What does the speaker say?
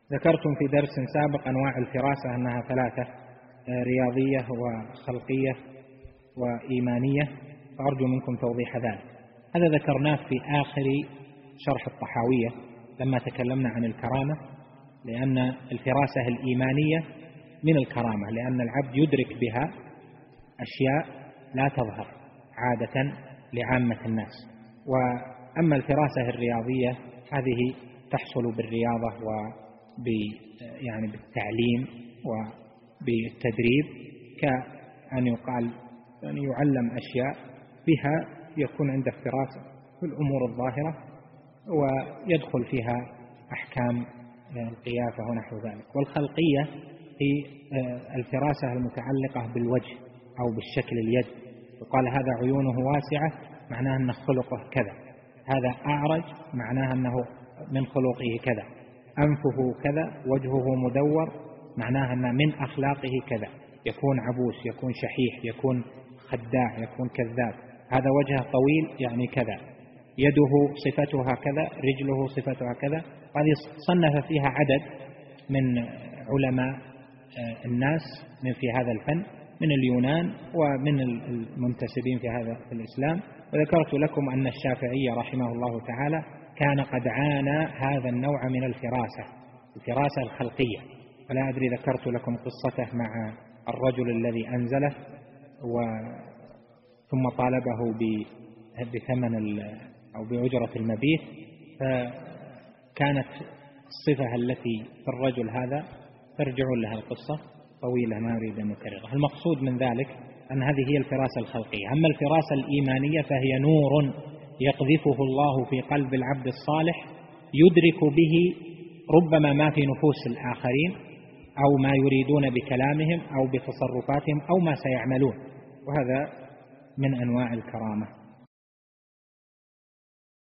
ذكرتم في درس سابق أنواع الفراسة أنها ثلاثة: رياضية وخلقية وإيمانية، فأرجو منكم توضيح ذلك. هذا ذكرناه في آخر شرح الطحاوية لما تكلمنا عن الكرامة، لأن الفراسة الإيمانية من الكرامة، لأن العبد يدرك بها أشياء لا تظهر عادة لعامة الناس. وأما الفراسة الرياضية هذه تحصل بالرياضة بالتعليم وبالتدريب، كأن يقال أن يعلم أشياء بها يكون عنده فراسة في الأمور الظاهرة ويدخل فيها أحكام القيافة ونحو ذلك. والخلقية هي الفراسة المتعلقة بالوجه أو بالشكل اليد، يقال هذا عيونه واسعة معناه أنه خلقه كذا، هذا أعرج معناه أنه من خلقه كذا، أنفه كذا، وجهه مدور معناه أنه من أخلاقه كذا، يكون عبوس، يكون شحيح، يكون خداع، يكون كذاب، هذا وجهه طويل يعني كذا، يده صفتها كذا، رجله صفتها كذا. هذه صنف فيها عدد من علماء الناس في هذا الفن من اليونان ومن المنتسبين في هذا الإسلام. وذكرت لكم أن الشافعي رحمه الله تعالى كان قد عانى هذا النوع من الفراسة الخلقية، فلا أدري ذكرت لكم قصته مع الرجل الذي أنزله ثم طالبه بثمن أو بأجرة المبيت، فكانت الصفة التي في الرجل هذا ترجعون لها القصة طويلة ما أريد أن أكررها. المقصود من ذلك أن هذه هي الفراسة الخلقية. أما الفراسة الإيمانية فهي نور يقذفه الله في قلب العبد الصالح يدرك به ربما ما في نفوس الآخرين أو ما يريدون بكلامهم أو بتصرفاتهم أو ما سيعملون، وهذا من أنواع الكرامة.